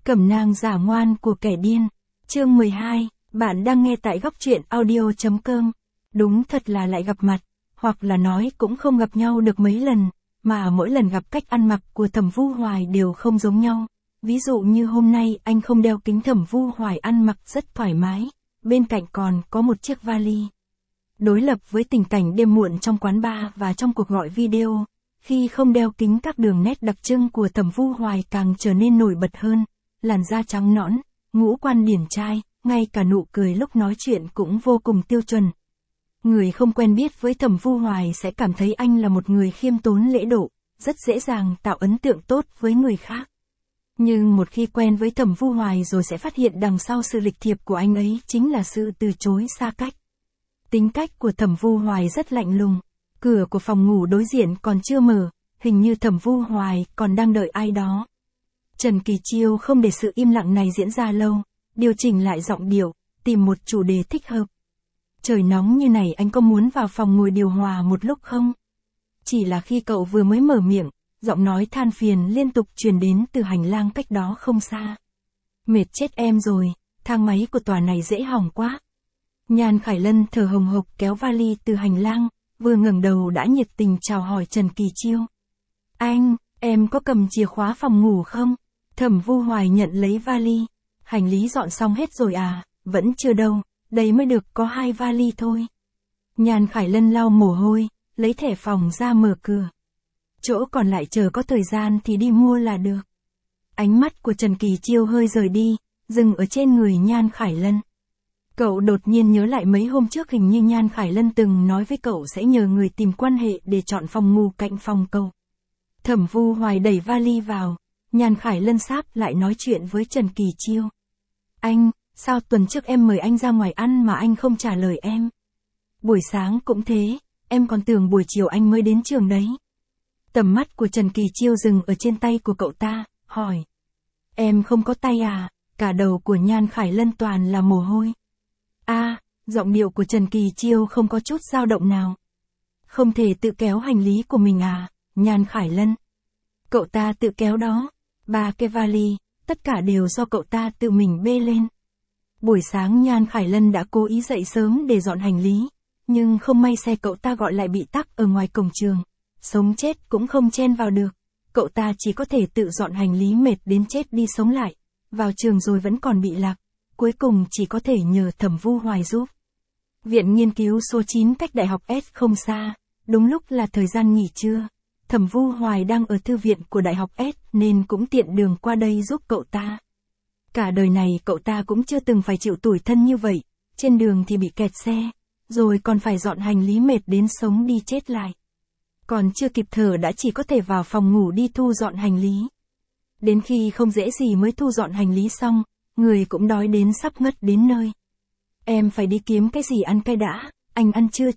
Cẩm nang giả ngoan của kẻ điên. Chương 12, bạn đang nghe tại góc truyện audio.com. Đúng thật là lại gặp mặt, hoặc là nói cũng không gặp nhau được mấy lần, mà mỗi lần gặp cách ăn mặc của Thẩm Vu Hoài đều không giống nhau. Ví dụ như hôm nay anh không đeo kính, Thẩm Vu Hoài ăn mặc rất thoải mái, bên cạnh còn có một chiếc vali. Đối lập với tình cảnh đêm muộn trong quán bar và trong cuộc gọi video, khi không đeo kính các đường nét đặc trưng của Thẩm Vu Hoài càng trở nên nổi bật hơn, làn da trắng nõn, ngũ quan điển trai, ngay cả nụ cười lúc nói chuyện cũng vô cùng tiêu chuẩn. Người không quen biết với Thẩm Vu Hoài sẽ cảm thấy anh là một người khiêm tốn lễ độ, rất dễ dàng tạo ấn tượng tốt với người khác. Nhưng một khi quen với Thẩm Vu Hoài rồi sẽ phát hiện đằng sau sự lịch thiệp của anh ấy chính là sự từ chối xa cách. Tính cách của Thẩm Vu Hoài rất lạnh lùng. Cửa của phòng ngủ đối diện còn chưa mở, hình như Thẩm Vu Hoài còn đang đợi ai đó. Trần Kỳ Chiêu không để sự im lặng này diễn ra lâu, điều chỉnh lại giọng điệu, tìm một chủ đề thích hợp. Trời nóng như này, anh có muốn vào phòng ngồi điều hòa một lúc không? Chỉ là khi cậu vừa mới mở miệng, giọng nói than phiền liên tục truyền đến từ hành lang cách đó không xa. Mệt chết em rồi, thang máy của tòa này dễ hỏng quá. Nhan Khải Lân thở hồng hộc kéo vali từ hành lang, vừa ngẩng đầu đã nhiệt tình chào hỏi Trần Kỳ Chiêu. Anh, em có cầm chìa khóa phòng ngủ không? Thẩm Vu Hoài nhận lấy vali. Hành lý dọn xong hết rồi à? Vẫn chưa đâu, đây mới được có 2 vali thôi. Nhan Khải Lân lau mồ hôi, lấy thẻ phòng ra mở cửa. Chỗ còn lại chờ có thời gian thì đi mua là được. Ánh mắt của Trần Kỳ Chiêu hơi rời đi, dừng ở trên người Nhan Khải Lân. Cậu đột nhiên nhớ lại mấy hôm trước hình như Nhan Khải Lân từng nói với cậu sẽ nhờ người tìm quan hệ để chọn phòng ngủ cạnh phòng cậu. Thẩm Vu Hoài đẩy vali vào, Nhan Khải Lân sáp lại nói chuyện với Trần Kỳ Chiêu. Anh, sao tuần trước em mời anh ra ngoài ăn mà anh không trả lời em? Buổi sáng cũng thế, em còn tưởng buổi chiều anh mới đến trường đấy. Tầm mắt của Trần Kỳ Chiêu dừng ở trên tay của cậu ta, hỏi. Em không có tay à? Cả đầu của Nhan Khải Lân toàn là mồ hôi. Giọng điệu của Trần Kỳ Chiêu không có chút dao động nào. Không thể tự kéo hành lý của mình à, Nhan Khải Lân? Cậu ta tự kéo đó. 3 cái vali, tất cả đều do cậu ta tự mình bê lên. Buổi sáng Nhan Khải Lân đã cố ý dậy sớm để dọn hành lý, nhưng không may xe cậu ta gọi lại bị tắc ở ngoài cổng trường. Sống chết cũng không chen vào được. Cậu ta chỉ có thể tự dọn hành lý mệt đến chết đi sống lại. Vào trường rồi vẫn còn bị lạc. Cuối cùng chỉ có thể nhờ Thẩm Vu Hoài giúp. Viện nghiên cứu số 9 cách Đại học S không xa, đúng lúc là thời gian nghỉ trưa. Thẩm Vu Hoài đang ở thư viện của Đại học S nên cũng tiện đường qua đây giúp cậu ta. Cả đời này cậu ta cũng chưa từng phải chịu tủi thân như vậy, trên đường thì bị kẹt xe, rồi còn phải dọn hành lý mệt đến sống đi chết lại. Còn chưa kịp thở đã chỉ có thể vào phòng ngủ đi thu dọn hành lý. Đến khi không dễ gì mới thu dọn hành lý xong, người cũng đói đến sắp ngất đến nơi. Em phải đi kiếm cái gì ăn cái đã, anh ăn chưa?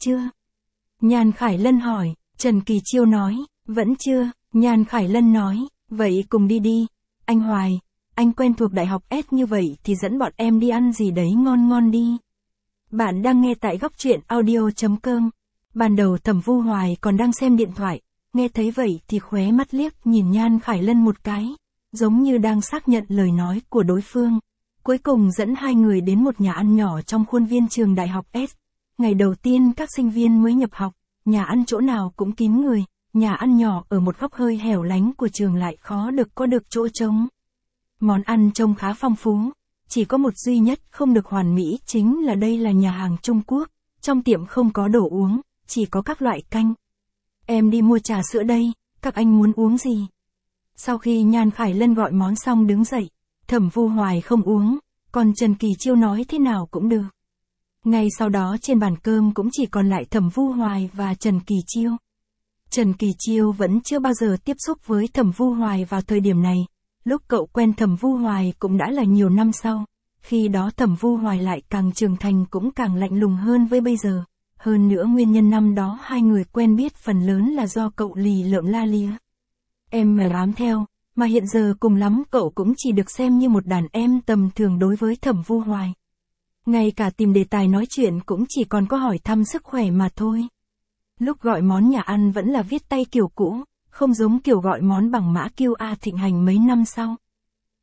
Nhan Khải Lân hỏi. Trần Kỳ Chiêu nói, vẫn chưa. Nhan Khải Lân nói, vậy cùng đi đi. Anh Hoài, anh quen thuộc Đại học S như vậy thì dẫn bọn em đi ăn gì đấy ngon ngon đi. Bạn đang nghe tại góc truyện audio.com. Ban đầu Thẩm Vu Hoài còn đang xem điện thoại, nghe thấy vậy thì khóe mắt liếc nhìn Nhan Khải Lân một cái, giống như đang xác nhận lời nói của đối phương. Cuối cùng dẫn hai người đến một nhà ăn nhỏ trong khuôn viên trường Đại học S. Ngày đầu tiên các sinh viên mới nhập học, nhà ăn chỗ nào cũng kín người, nhà ăn nhỏ ở một góc hơi hẻo lánh của trường lại khó có được chỗ trống. Món ăn trông khá phong phú, chỉ có một duy nhất không được hoàn mỹ chính là đây là nhà hàng Trung Quốc, trong tiệm không có đồ uống, chỉ có các loại canh. Em đi mua trà sữa đây, các anh muốn uống gì? Sau khi Nhan Khải Lân gọi món xong đứng dậy, Thẩm Vu Hoài không uống, còn Trần Kỳ Chiêu nói thế nào cũng được. Ngay sau đó trên bàn cơm cũng chỉ còn lại Thẩm Vu Hoài và Trần Kỳ Chiêu. Trần Kỳ Chiêu vẫn chưa bao giờ tiếp xúc với Thẩm Vu Hoài vào thời điểm này, lúc cậu quen Thẩm Vu Hoài cũng đã là nhiều năm sau, khi đó Thẩm Vu Hoài lại càng trưởng thành cũng càng lạnh lùng hơn với bây giờ. Hơn nữa nguyên nhân năm đó hai người quen biết phần lớn là do cậu lì lợm la lía. Em mà bám theo, mà hiện giờ cùng lắm cậu cũng chỉ được xem như một đàn em tầm thường đối với Thẩm Vu Hoài. Ngay cả tìm đề tài nói chuyện cũng chỉ còn có hỏi thăm sức khỏe mà thôi. Lúc gọi món nhà ăn vẫn là viết tay kiểu cũ, không giống kiểu gọi món bằng mã QR thịnh hành mấy năm sau.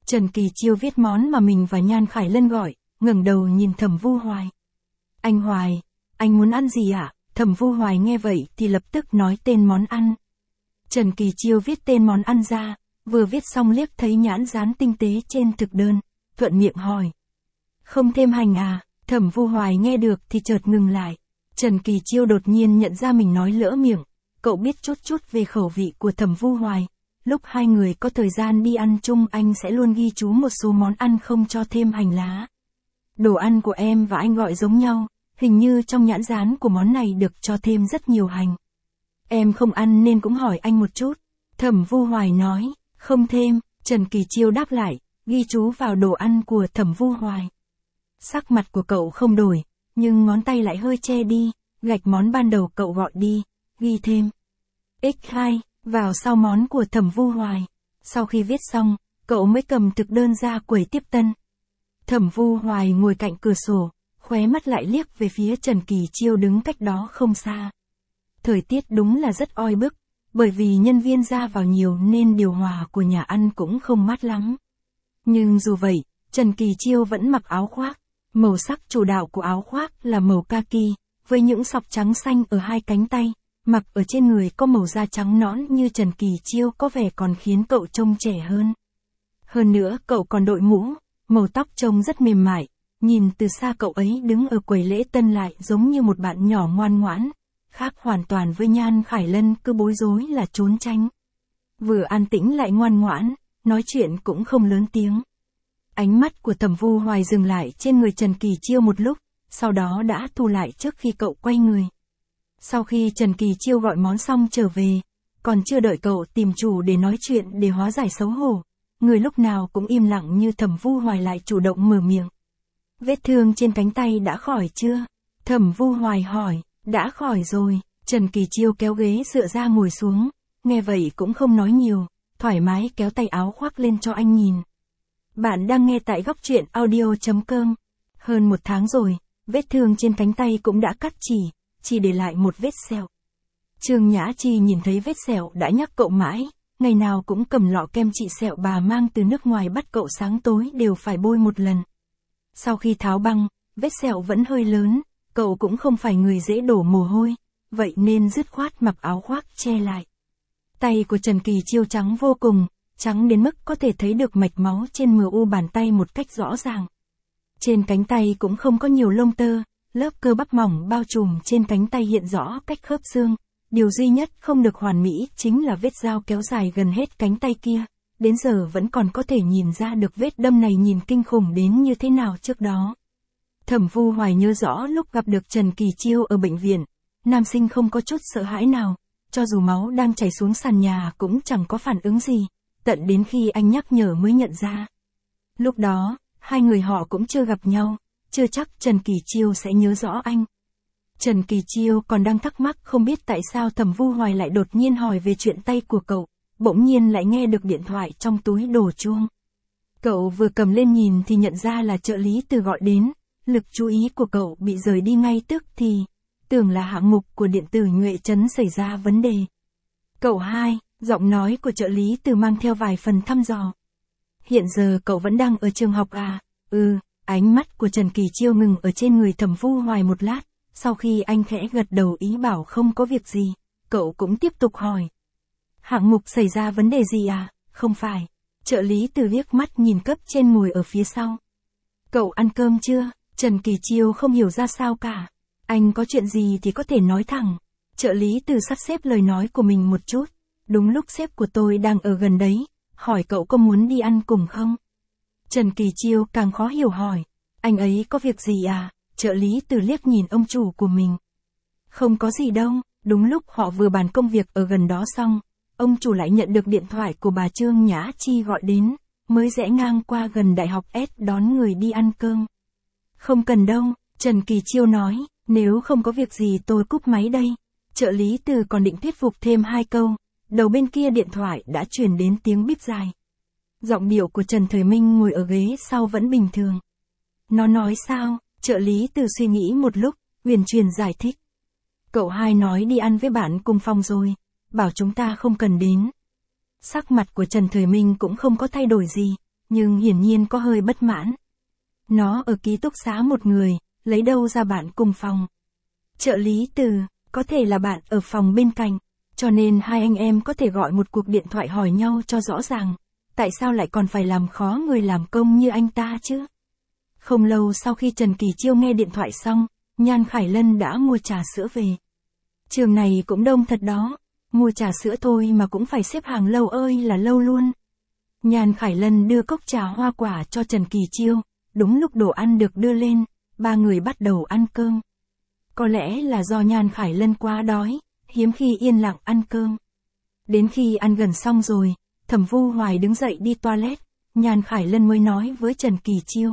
Trần Kỳ Chiêu viết món mà mình và Nhan Khải Lân gọi, ngẩng đầu nhìn Thẩm Vu Hoài. Anh Hoài, anh muốn ăn gì ạ? Thẩm Vu Hoài nghe vậy thì lập tức nói tên món ăn. Trần Kỳ Chiêu viết tên món ăn ra, vừa viết xong liếc thấy nhãn dán tinh tế trên thực đơn, thuận miệng hỏi. Không thêm hành à? Thẩm Vu Hoài nghe được thì chợt ngừng lại. Trần Kỳ Chiêu đột nhiên nhận ra mình nói lỡ miệng, cậu biết chút về khẩu vị của Thẩm Vu Hoài. Lúc hai người có thời gian đi ăn chung anh sẽ luôn ghi chú một số món ăn không cho thêm hành lá. Đồ ăn của em và anh gọi giống nhau, hình như trong nhãn dán của món này được cho thêm rất nhiều hành. Em không ăn nên cũng hỏi anh một chút. Thẩm Vu Hoài nói, không thêm. Trần Kỳ Chiêu đáp lại, ghi chú vào đồ ăn của Thẩm Vu Hoài. Sắc mặt của cậu không đổi, nhưng ngón tay lại hơi che đi, gạch món ban đầu cậu gọi đi, ghi thêm X2 vào sau món của Thẩm Vu Hoài. Sau khi viết xong, cậu mới cầm thực đơn ra quầy tiếp tân. Thẩm Vu Hoài ngồi cạnh cửa sổ, khóe mắt lại liếc về phía Trần Kỳ Chiêu đứng cách đó không xa. Thời tiết đúng là rất oi bức, bởi vì nhân viên ra vào nhiều nên điều hòa của nhà ăn cũng không mát lắm. Nhưng dù vậy, Trần Kỳ Chiêu vẫn mặc áo khoác. Màu sắc chủ đạo của áo khoác là màu kaki, với những sọc trắng xanh ở hai cánh tay, mặc ở trên người có màu da trắng nõn như Trần Kỳ Chiêu có vẻ còn khiến cậu trông trẻ hơn. Hơn nữa cậu còn đội mũ, màu tóc trông rất mềm mại, nhìn từ xa cậu ấy đứng ở quầy lễ tân lại giống như một bạn nhỏ ngoan ngoãn, khác hoàn toàn với Nhan Khải Lân cứ bối rối là trốn tránh. Vừa an tĩnh lại ngoan ngoãn, nói chuyện cũng không lớn tiếng. Ánh mắt của Thẩm Vu Hoài dừng lại trên người Trần Kỳ Chiêu một lúc, sau đó đã thu lại trước khi cậu quay người. Sau khi Trần Kỳ Chiêu gọi món xong trở về, còn chưa đợi cậu tìm chủ để nói chuyện để hóa giải xấu hổ, người lúc nào cũng im lặng như Thẩm Vu Hoài lại chủ động mở miệng. Vết thương trên cánh tay đã khỏi chưa? Thẩm Vu Hoài hỏi. Đã khỏi rồi. Trần Kỳ Chiêu kéo ghế dựa ra ngồi xuống, nghe vậy cũng không nói nhiều, thoải mái kéo tay áo khoác lên cho anh nhìn. Bạn đang nghe tại góc truyện audio.com. Hơn 1 tháng rồi, vết thương trên cánh tay cũng đã cắt chỉ để lại một vết sẹo. Trương Nhã Chi nhìn thấy vết sẹo đã nhắc cậu mãi, ngày nào cũng cầm lọ kem trị sẹo bà mang từ nước ngoài bắt cậu sáng tối đều phải bôi một lần. Sau khi tháo băng, vết sẹo vẫn hơi lớn, cậu cũng không phải người dễ đổ mồ hôi, vậy nên dứt khoát mặc áo khoác che lại. Tay của Trần Kỳ Chiêu trắng vô cùng, trắng đến mức có thể thấy được mạch máu trên mu bàn tay một cách rõ ràng. Trên cánh tay cũng không có nhiều lông tơ, lớp cơ bắp mỏng bao trùm trên cánh tay hiện rõ cách khớp xương. Điều duy nhất không được hoàn mỹ chính là vết dao kéo dài gần hết cánh tay kia, đến giờ vẫn còn có thể nhìn ra được vết đâm này nhìn kinh khủng đến như thế nào trước đó. Thẩm Vu Hoài nhớ rõ lúc gặp được Trần Kỳ Chiêu ở bệnh viện, nam sinh không có chút sợ hãi nào, cho dù máu đang chảy xuống sàn nhà cũng chẳng có phản ứng gì, tận đến khi anh nhắc nhở mới nhận ra. Lúc đó, hai người họ cũng chưa gặp nhau, chưa chắc Trần Kỳ Chiêu sẽ nhớ rõ anh. Trần Kỳ Chiêu còn đang thắc mắc không biết tại sao Thẩm Vu Hoài lại đột nhiên hỏi về chuyện tay của cậu, bỗng nhiên lại nghe được điện thoại trong túi đổ chuông. Cậu vừa cầm lên nhìn thì nhận ra là trợ lý Từ gọi đến, lực chú ý của cậu bị rời đi ngay tức thì, tưởng là hạng mục của điện tử Nhuệ Trấn xảy ra vấn đề. Cậu hai, giọng nói của trợ lý Từ mang theo vài phần thăm dò. Hiện giờ cậu vẫn đang ở trường học à? Ánh mắt của Trần Kỳ Chiêu ngừng ở trên người Thẩm Vu Hoài một lát, sau khi anh khẽ gật đầu ý bảo không có việc gì, cậu cũng tiếp tục hỏi. Hạng mục xảy ra vấn đề gì à? Không phải. Trợ lý Từ liếc mắt nhìn cấp trên ngồi ở phía sau. Cậu ăn cơm chưa? Trần Kỳ Chiêu không hiểu ra sao cả. Anh có chuyện gì thì có thể nói thẳng. Trợ lý Từ sắp xếp lời nói của mình một chút. Đúng lúc sếp của tôi đang ở gần đấy, hỏi cậu có muốn đi ăn cùng không? Trần Kỳ Chiêu càng khó hiểu hỏi. Anh ấy có việc gì à? Trợ lý Từ liếc nhìn ông chủ của mình. Không có gì đâu, đúng lúc họ vừa bàn công việc ở gần đó xong, ông chủ lại nhận được điện thoại của bà Trương Nhã Chi gọi đến, mới rẽ ngang qua gần Đại học S đón người đi ăn cơm. Không cần đâu, Trần Kỳ Chiêu nói, nếu không có việc gì tôi cúp máy đây. Trợ lý Từ còn định thuyết phục thêm 2 câu, đầu bên kia điện thoại đã truyền đến tiếng bíp dài. Giọng điệu của Trần Thời Minh ngồi ở ghế sau vẫn bình thường. Nó nói sao? Trợ lý Từ suy nghĩ một lúc, huyền truyền giải thích. Cậu hai nói đi ăn với bạn cùng phòng rồi, bảo chúng ta không cần đến. Sắc mặt của Trần Thời Minh cũng không có thay đổi gì, nhưng hiển nhiên có hơi bất mãn. Nó ở ký túc xá một người, lấy đâu ra bạn cùng phòng. Trợ lý Từ, có thể là bạn ở phòng bên cạnh, cho nên hai anh em có thể gọi một cuộc điện thoại hỏi nhau cho rõ ràng. Tại sao lại còn phải làm khó người làm công như anh ta chứ? Không lâu sau khi Trần Kỳ Chiêu nghe điện thoại xong, Nhan Khải Lân đã mua trà sữa về. Trường này cũng đông thật đó, mua trà sữa thôi mà cũng phải xếp hàng lâu ơi là lâu luôn. Nhan Khải Lân đưa cốc trà hoa quả cho Trần Kỳ Chiêu, đúng lúc đồ ăn được đưa lên, ba người bắt đầu ăn cơm. Có lẽ là do Nhan Khải Lân quá đói, hiếm khi yên lặng ăn cơm. Đến khi ăn gần xong rồi, Thẩm Vu Hoài đứng dậy đi toilet, Nhan Khải Lân mới nói với Trần Kỳ Chiêu.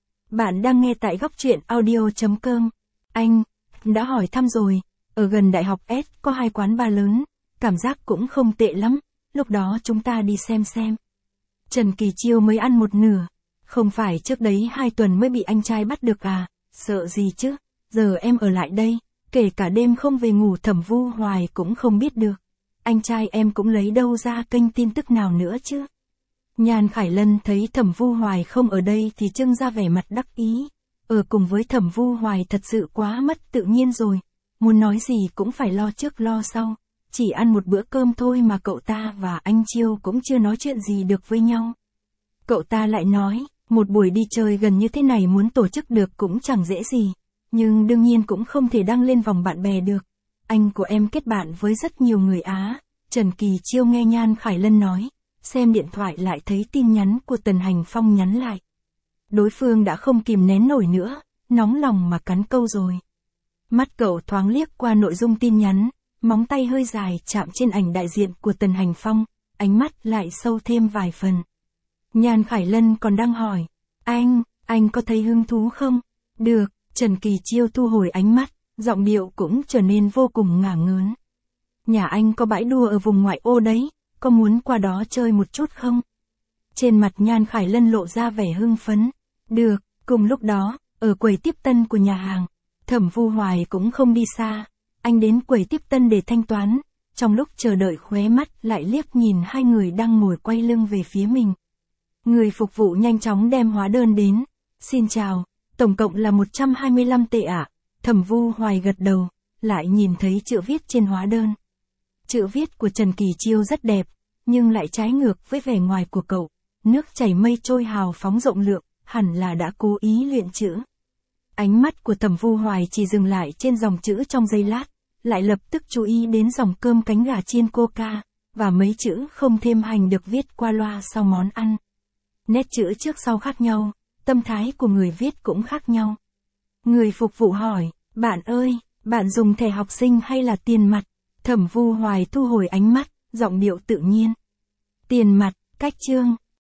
Bạn đang nghe tại góc truyện audio.com. Anh đã hỏi thăm rồi, ở gần Đại học S có 2 quán bar lớn, cảm giác cũng không tệ lắm, lúc đó chúng ta đi xem. Trần Kỳ Chiêu mới ăn một nửa, không phải trước đấy 2 tuần mới bị anh trai bắt được à, sợ gì chứ, giờ em ở lại đây, kể cả đêm không về ngủ Thẩm Vu Hoài cũng không biết được. Anh trai em cũng lấy đâu ra kênh tin tức nào nữa chứ. Nhan Khải Lân thấy Thẩm Vu Hoài không ở đây thì trưng ra vẻ mặt đắc ý. Ở cùng với Thẩm Vu Hoài thật sự quá mất tự nhiên rồi. Muốn nói gì cũng phải lo trước lo sau. Chỉ ăn một bữa cơm thôi mà cậu ta và anh Chiêu cũng chưa nói chuyện gì được với nhau. Cậu ta lại nói, một buổi đi chơi gần như thế này muốn tổ chức được cũng chẳng dễ gì. Nhưng đương nhiên cũng không thể đăng lên vòng bạn bè được. Anh của em kết bạn với rất nhiều người Á. Trần Kỳ Chiêu nghe Nhan Khải Lân nói, xem điện thoại lại thấy tin nhắn của Tần Hành Phong nhắn lại. Đối phương đã không kìm nén nổi nữa, nóng lòng mà cắn câu rồi. Mắt cậu thoáng liếc qua nội dung tin nhắn, móng tay hơi dài chạm trên ảnh đại diện của Tần Hành Phong, ánh mắt lại sâu thêm vài phần. Nhan Khải Lân còn đang hỏi, anh có thấy hứng thú không? Được, Trần Kỳ Chiêu thu hồi ánh mắt, giọng điệu cũng trở nên vô cùng ngả ngớn. Nhà anh có bãi đua ở vùng ngoại ô đấy, có muốn qua đó chơi một chút không? Trên mặt Nhan Khải Lân lộ ra vẻ hưng phấn. Được, cùng lúc đó, ở quầy tiếp tân của nhà hàng, Thẩm Vu Hoài cũng không đi xa. Anh đến quầy tiếp tân để thanh toán, trong lúc chờ đợi khóe mắt lại liếc nhìn hai người đang ngồi quay lưng về phía mình. Người phục vụ nhanh chóng đem hóa đơn đến. Xin chào, tổng cộng là 125 tệ ạ. Thẩm Vu Hoài gật đầu, lại nhìn thấy chữ viết trên hóa đơn. Chữ viết của Trần Kỳ Chiêu rất đẹp, nhưng lại trái ngược với vẻ ngoài của cậu. Nước chảy mây trôi hào phóng rộng lượng, hẳn là đã cố ý luyện chữ. Ánh mắt của Thẩm Vu Hoài chỉ dừng lại trên dòng chữ trong giây lát, lại lập tức chú ý đến dòng cơm cánh gà chiên Coca, và mấy chữ không thêm hành được viết qua loa sau món ăn. Nét chữ trước sau khác nhau, tâm thái của người viết cũng khác nhau. Người phục vụ hỏi, bạn ơi, bạn dùng thẻ học sinh hay là tiền mặt? Thẩm Vu Hoài thu hồi ánh mắt, giọng điệu tự nhiên. Tiền mặt, cách chương.